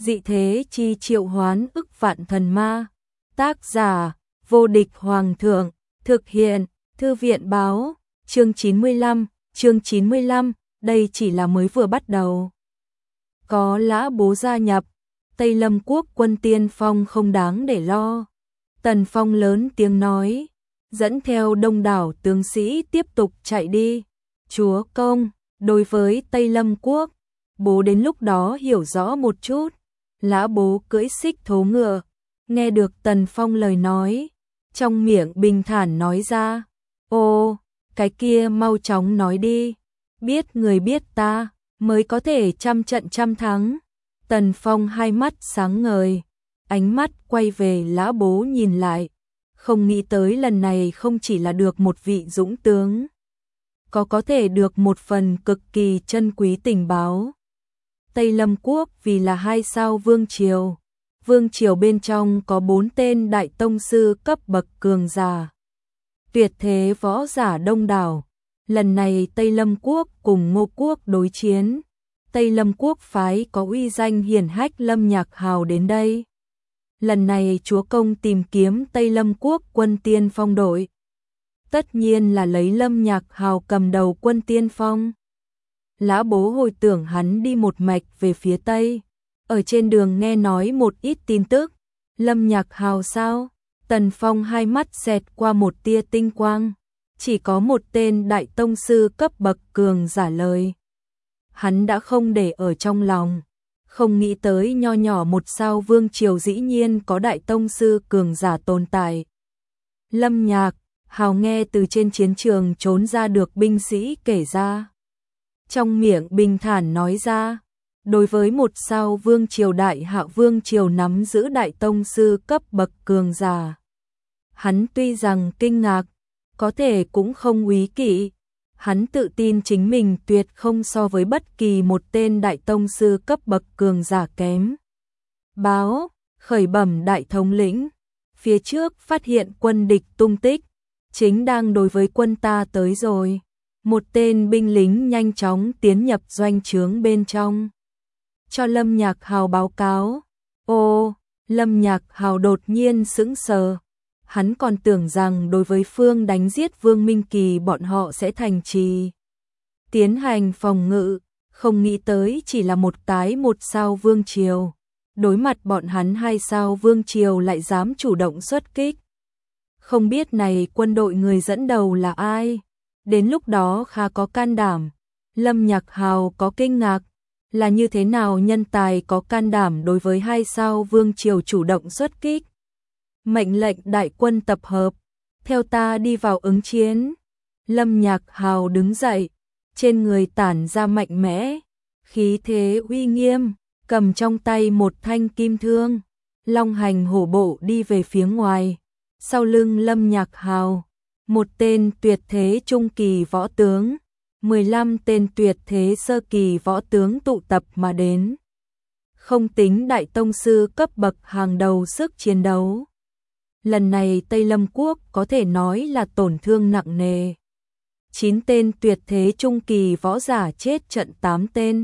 dị thế chi triệu hoán ức vạn thần ma. Tác giả, vô địch hoàng thượng, thực hiện, thư viện báo, chương 95, đây chỉ là mới vừa bắt đầu. Có Lã Bố gia nhập, Tây Lâm quốc quân tiên phong không đáng để lo. Tần Phong lớn tiếng nói, dẫn theo đông đảo tướng sĩ tiếp tục chạy đi. Chúa công, đối với Tây Lâm quốc, bố đến lúc đó hiểu rõ một chút. Lã Bố cưỡi xích thố ngựa, nghe được Tần Phong lời nói, trong miệng bình thản nói ra, ô, cái kia mau chóng nói đi, biết người biết ta, mới có thể trăm trận trăm thắng. Tần Phong hai mắt sáng ngời, ánh mắt quay về Lã Bố nhìn lại, không nghĩ tới lần này không chỉ là được một vị dũng tướng, có thể được một phần cực kỳ chân quý tình báo. Tây Lâm quốc vì là 2 sao vương triều, vương triều bên trong có 4 tên đại tông sư cấp bậc cường giả, tuyệt thế võ giả đông đảo. Lần này Tây Lâm quốc cùng Ngô quốc đối chiến, Tây Lâm quốc phái có uy danh hiển hách Lâm Nhạc Hào đến đây. Lần này chúa công tìm kiếm Tây Lâm quốc quân tiên phong đội, tất nhiên là lấy Lâm Nhạc Hào cầm đầu quân tiên phong. Lã Bố hồi tưởng hắn đi một mạch về phía Tây, ở trên đường nghe nói một ít tin tức. Lâm Nhạc Hào sao? Tần Phong hai mắt xẹt qua một tia tinh quang, chỉ có một tên đại tông sư cấp bậc cường giả lời. Hắn đã không để ở trong lòng, không nghĩ tới nho nhỏ một sao vương triều dĩ nhiên có đại tông sư cường giả tồn tại. Lâm Nhạc Hào nghe từ trên chiến trường trốn ra được binh sĩ kể ra, trong miệng bình thản nói ra, đối với một sao vương triều đại hạ vương triều nắm giữ đại tông sư cấp bậc cường giả, hắn tuy rằng kinh ngạc, có thể cũng không úy kỵ. Hắn tự tin chính mình tuyệt không so với bất kỳ một tên đại tông sư cấp bậc cường giả kém. Báo, khởi bẩm đại thống lĩnh, phía trước phát hiện quân địch tung tích, chính đang đối với quân ta tới rồi. Một tên binh lính nhanh chóng tiến nhập doanh trướng bên trong, cho Lâm Nhạc Hào báo cáo. Ô, Lâm Nhạc Hào đột nhiên sững sờ. Hắn còn tưởng rằng đối với phương đánh giết Vương Minh Kỳ bọn họ sẽ thành trì tiến hành phòng ngự, không nghĩ tới chỉ là một sao vương triều. Đối mặt bọn hắn 2 sao vương triều lại dám chủ động xuất kích. Không biết này quân đội người dẫn đầu là ai? Đến lúc đó khá có can đảm. Lâm Nhạc Hào có kinh ngạc, là như thế nào nhân tài có can đảm đối với 2 sao vương triều chủ động xuất kích? Mệnh lệnh đại quân tập hợp, theo ta đi vào ứng chiến. Lâm Nhạc Hào đứng dậy, trên người tản ra mạnh mẽ, khí thế uy nghiêm, cầm trong tay một thanh kim thương, long hành hổ bộ đi về phía ngoài. Sau lưng Lâm Nhạc Hào, một tên tuyệt thế trung kỳ võ tướng, 15 tên tuyệt thế sơ kỳ võ tướng tụ tập mà đến. Không tính đại tông sư cấp bậc hàng đầu sức chiến đấu. Lần này Tây Lâm quốc có thể nói là tổn thương nặng nề. 9 tên tuyệt thế trung kỳ võ giả chết trận 8 tên.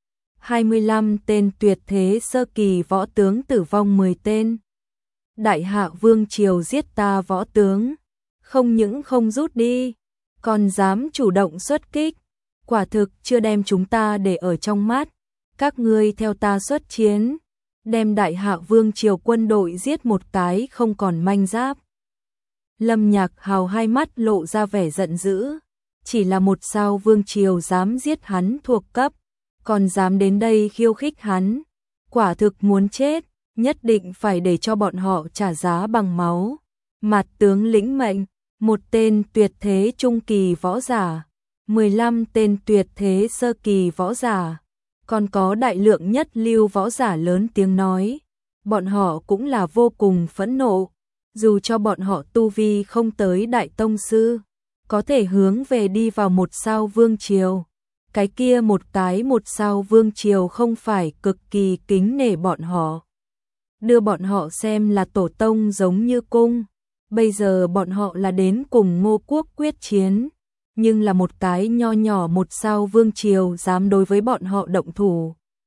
25 tên tuyệt thế sơ kỳ võ tướng tử vong 10 tên. Đại hạ vương triều giết ta võ tướng, không những không rút đi, còn dám chủ động xuất kích, quả thực chưa đem chúng ta để ở trong mắt. Các ngươi theo ta xuất chiến, đem đại hạ vương triều quân đội giết một cái không còn manh giáp. Lâm Nhạc Hào hai mắt lộ ra vẻ giận dữ, chỉ là một sao vương triều dám giết hắn thuộc cấp, còn dám đến đây khiêu khích hắn, quả thực muốn chết, nhất định phải để cho bọn họ trả giá bằng máu. Mạt tướng lĩnh mệnh, một tên tuyệt thế trung kỳ võ giả, 15 tên tuyệt thế sơ kỳ võ giả, còn có đại lượng nhất lưu võ giả lớn tiếng nói. Bọn họ cũng là vô cùng phẫn nộ, dù cho bọn họ tu vi không tới đại tông sư, có thể hướng về đi vào một sao vương triều. Cái kia một sao vương triều không phải cực kỳ kính nể bọn họ, đưa bọn họ xem là tổ tông giống như cung. Bây giờ bọn họ là đến cùng Ngô quốc quyết chiến, nhưng là một cái nho nhỏ một sao vương triều dám đối với bọn họ động thủ.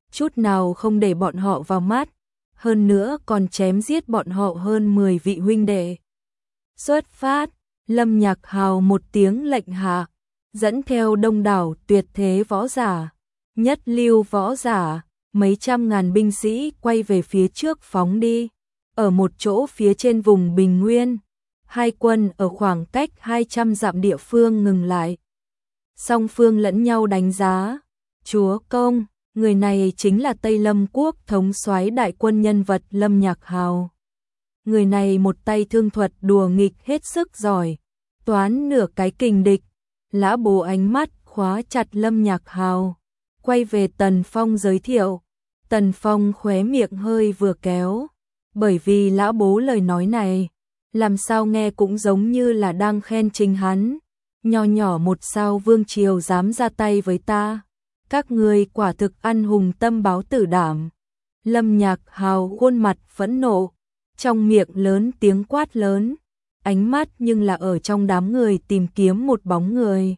chút nào không để bọn họ vào mắt, hơn nữa còn chém giết bọn họ hơn 10 vị huynh đệ. Xuất phát, Lâm Nhạc Hào một tiếng lệnh hạ, dẫn theo đông đảo tuyệt thế võ giả, nhất lưu võ giả, mấy trăm ngàn binh sĩ quay về phía trước phóng đi. Ở một chỗ phía trên vùng Bình Nguyên, hai quân ở khoảng cách 200 dặm địa phương ngừng lại. Song phương lẫn nhau đánh giá. Chúa công, người này chính là Tây Lâm Quốc thống soái đại quân nhân vật Lâm Nhạc Hào. Người này một tay thương thuật đùa nghịch hết sức giỏi, toán nửa cái kình địch. Lã Bố ánh mắt khóa chặt Lâm Nhạc Hào, quay về Tần Phong giới thiệu. Tần Phong khóe miệng hơi vừa kéo, bởi vì Lã Bố lời nói này, làm sao nghe cũng giống như là đang khen chính hắn. Nho nhỏ một sao vương triều dám ra tay với ta, các ngươi quả thực ăn hùng tâm báo tử đảm. Lâm Nhạc Hào khuôn mặt phẫn nộ, trong miệng lớn tiếng quát lớn, ánh mắt nhưng là ở trong đám người tìm kiếm một bóng người.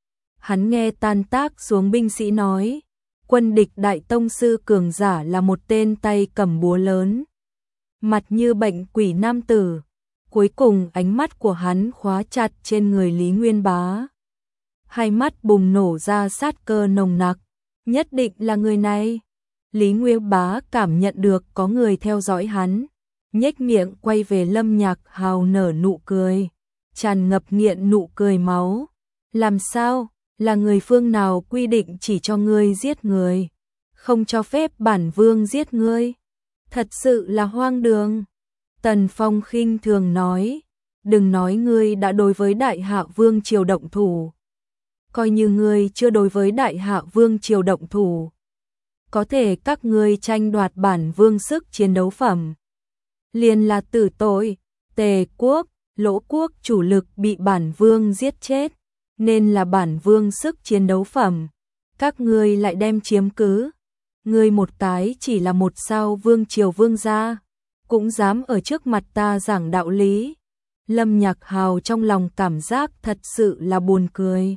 Hắn nghe tan tác xuống binh sĩ nói, quân địch đại tông sư cường giả là một tên tay cầm búa lớn, mặt như bệnh quỷ nam tử. Cuối cùng ánh mắt của hắn khóa chặt trên người Lý Nguyên Bá. Hai mắt bùng nổ ra sát cơ nồng nặc, nhất định là người này. Lý Nguyên Bá cảm nhận được có người theo dõi hắn, nhếch miệng quay về Lâm Nhạc Hào nở nụ cười, tràn ngập nghiện nụ cười máu. Làm sao, là người phương nào quy định chỉ cho ngươi giết người, không cho phép bản vương giết ngươi? Thật sự là hoang đường. Tần Phong khinh thường nói, đừng nói ngươi đã đối với Đại Hạ Vương triều động thủ. Coi như ngươi chưa đối với Đại Hạ Vương triều động thủ, có thể các ngươi tranh đoạt bản vương sức chiến đấu phẩm, liền là tử tội. Tề quốc, Lỗ quốc chủ lực bị bản vương giết chết, nên là bản vương sức chiến đấu phẩm, các ngươi lại đem chiếm cứ. Ngươi một cái chỉ là một sao vương triều vương gia, cũng dám ở trước mặt ta giảng đạo lý. Lâm Nhạc Hào trong lòng cảm giác thật sự là buồn cười.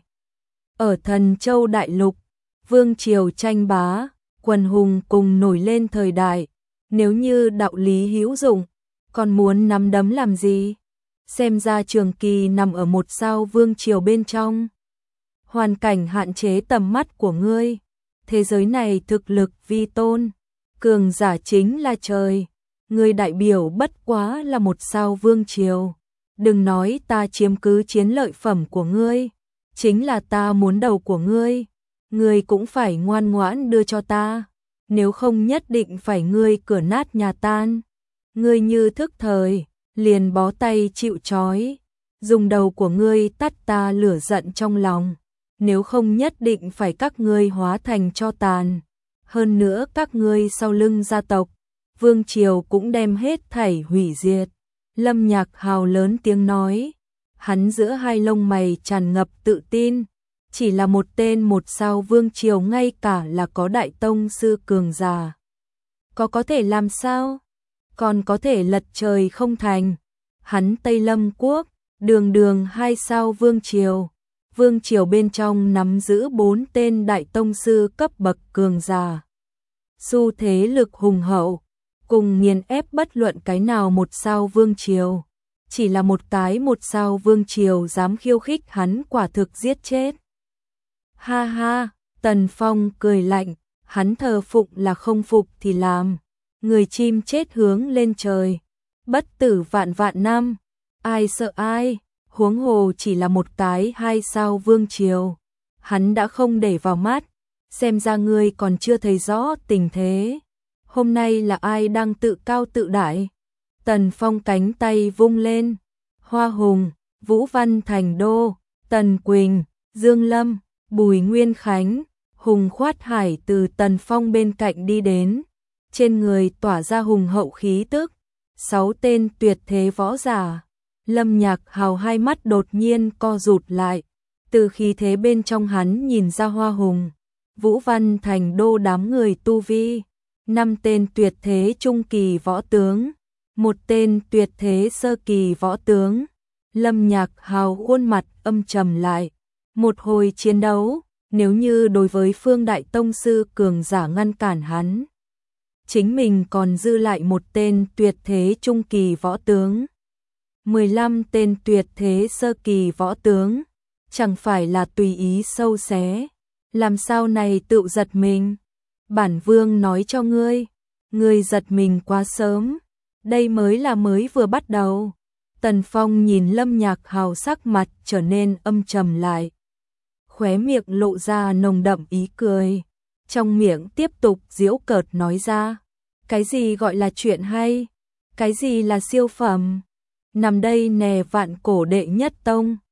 Ở Thần Châu Đại Lục, vương triều tranh bá, quần hùng cùng nổi lên thời đại, nếu như đạo lý hữu dụng, còn muốn nắm đấm làm gì? Xem ra Trường Kỳ nằm ở một sao vương triều bên trong. Hoàn cảnh hạn chế tầm mắt của ngươi, thế giới này thực lực vi tôn, cường giả chính là trời. Ngươi đại biểu bất quá là một sao vương triều, đừng nói ta chiếm cứ chiến lợi phẩm của ngươi, chính là ta muốn đầu của ngươi, ngươi cũng phải ngoan ngoãn đưa cho ta, nếu không nhất định phải ngươi cửa nát nhà tan. Ngươi như thức thời, liền bó tay chịu trói, dùng đầu của ngươi tắt ta lửa giận trong lòng, nếu không nhất định phải các ngươi hóa thành tro tàn. Hơn nữa các ngươi sau lưng gia tộc, vương triều cũng đem hết thảy hủy diệt. Lâm Nhạc Hào lớn tiếng nói, hắn giữa hai lông mày tràn ngập tự tin, chỉ là một tên một sao vương triều ngay cả là có đại tông sư cường giả, có thể làm sao? Còn có thể lật trời không thành. Hắn Tây Lâm Quốc, đường đường hai sao vương triều bên trong nắm giữ 4 tên đại tông sư cấp bậc cường giả, xu thế lực hùng hậu, cùng nghiền ép bất luận cái nào một sao vương triều. Chỉ là một cái một sao vương triều dám khiêu khích hắn quả thực giết chết. Ha ha, Tần Phong cười lạnh, hắn thờ phụng là không phục thì làm. Người chim chết hướng lên trời, bất tử vạn vạn năm, ai sợ ai, huống hồ chỉ là một cái hai sao vương triều. Hắn đã không để vào mắt, xem ra ngươi còn chưa thấy rõ tình thế. Hôm nay là ai đang tự cao tự đại? Tần Phong cánh tay vung lên, Hoa Hùng, Vũ Văn Thành Đô, Tần Quỳnh, Dương Lâm, Bùi Nguyên Khánh, Hùng Khoát Hải từ Tần Phong bên cạnh đi đến, trên người tỏa ra hùng hậu khí tức. 6 tên tuyệt thế võ giả. Lâm Nhạc Hào hai mắt đột nhiên co rụt lại, từ khí thế bên trong hắn nhìn ra Hoa Hùng, Vũ Văn Thành Đô đám người tu vi, 5 tên tuyệt thế trung kỳ võ tướng, 1 tên tuyệt thế sơ kỳ võ tướng. Lâm Nhạc Hào khuôn mặt âm trầm lại, một hồi chiến đấu, Nếu như đối với Phương Đại Tông Sư cường giả ngăn cản hắn, chính mình còn dư lại một tên tuyệt thế trung kỳ võ tướng, 15 tên tuyệt thế sơ kỳ võ tướng, chẳng phải là tùy ý sâu xé, làm sao này tự giật mình. Bản vương nói cho ngươi giật mình quá sớm, đây mới là mới vừa bắt đầu. Tần Phong nhìn Lâm Nhạc Hào sắc mặt trở nên âm trầm lại, khóe miệng lộ ra nồng đậm ý cười, trong miệng tiếp tục giễu cợt nói ra, cái gì gọi là chuyện hay, cái gì là siêu phẩm, nằm đây nè vạn cổ đệ nhất tông,